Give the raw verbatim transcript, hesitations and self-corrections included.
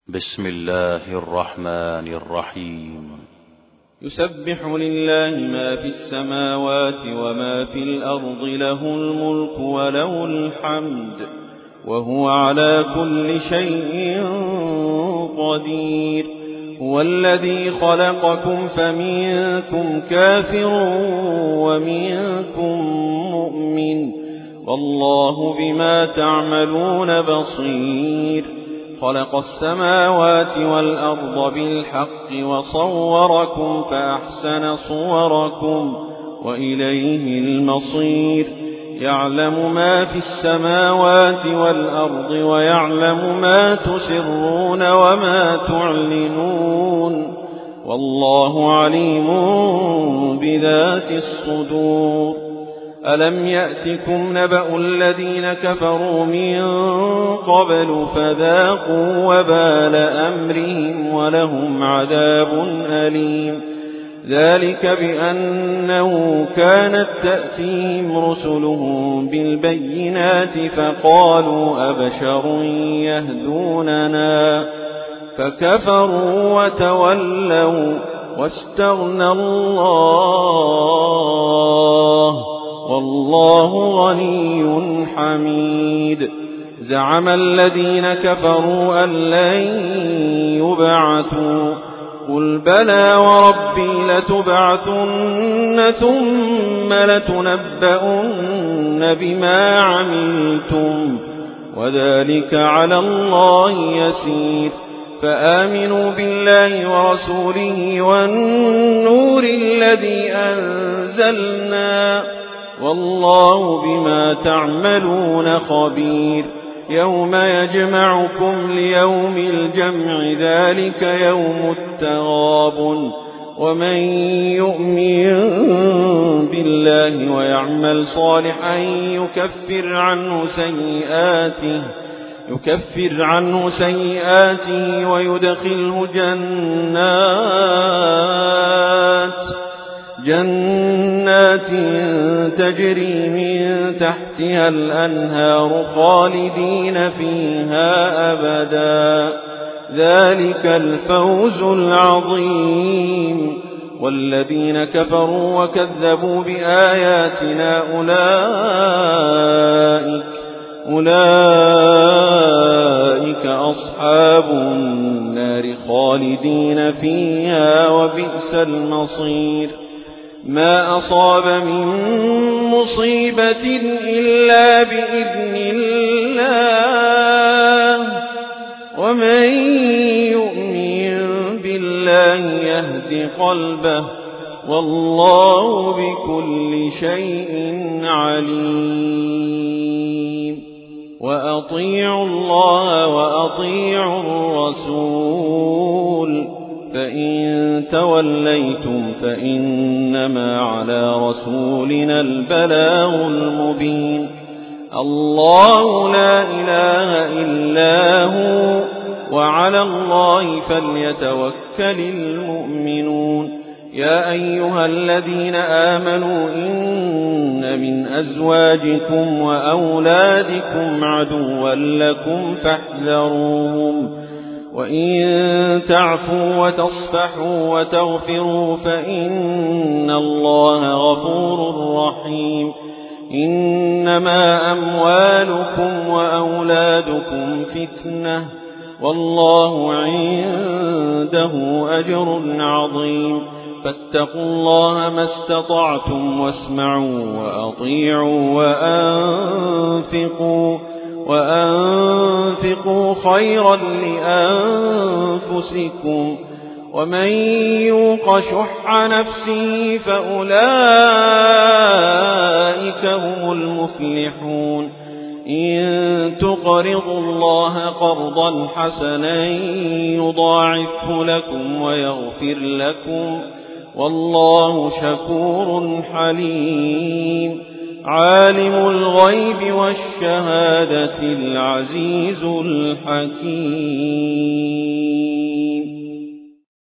بسم الله الرحمن الرحيم. يسبح لله ما في السماوات وما في الأرض، له الملك وله الحمد وهو على كل شيء قدير. هو الذي خلقكم فمنكم كافر ومنكم مؤمن، والله بما تعملون بصير. خلق السماوات والأرض بالحق وصوركم فأحسن صوركم وإليه المصير. يعلم ما في السماوات والأرض ويعلم ما تسرون وما تعلنون، والله عليم بذات الصدور. ألم يأتكم نبأ الذين كفروا من قبل فذاقوا وبال أمرهم ولهم عذاب أليم. ذلك بأنه كانت تأتيهم رسلهم بالبينات فقالوا أبشر يهدوننا، فكفروا وتولوا واستغنى الله، والله غني حميد. زعم الذين كفروا أن لن يبعثوا، قل بلى وربي لتبعثن ثم لتنبؤن بما عملتم، وذلك على الله يسير. فآمنوا بالله ورسوله والنور الذي أنزلنا، والله بما تعملون خبير. يوم يجمعكم ليوم الجمع، ذلك يوم التغابن. ومن يؤمن بالله ويعمل صالحا يكفر عنه سيئاته يكفر عنه سيئاته ويدخله جنات جنات تجري من تحتها الأنهار خالدين فيها أبدا، ذلك الفوز العظيم. والذين كفروا وكذبوا بآياتنا أولئك أولئك أصحاب النار خالدين فيها وبئس المصير. ما أصاب من مصيبة إلا بإذن الله، ومن يؤمن بالله يهد قلبه، والله بكل شيء عليم. وأطيعوا الله وأطيعوا الرسول، فإن توليتم فإنما على رسولنا البلاغ المبين. الله لا إله إلا هو، وعلى الله فليتوكل المؤمنون. يا أيها الذين آمنوا إن من أزواجكم وأولادكم عدوا لكم فاحذروهم، وإن تعفوا وتصفحوا وتغفروا فإن الله غفور رحيم. إنما أموالكم وأولادكم فتنة، والله عنده أجر عظيم. فاتقوا الله ما استطعتم واسمعوا وأطيعوا وأنفقوا وأنفقوا خيرا لأنفسكم، ومن يوق شح نفسه فأولئك هم المفلحون. إن تقرضوا الله قرضا حسنا يضاعفه لكم ويغفر لكم، والله شكور حليم. عالم الغيب والشهادة العزيز الحكيم.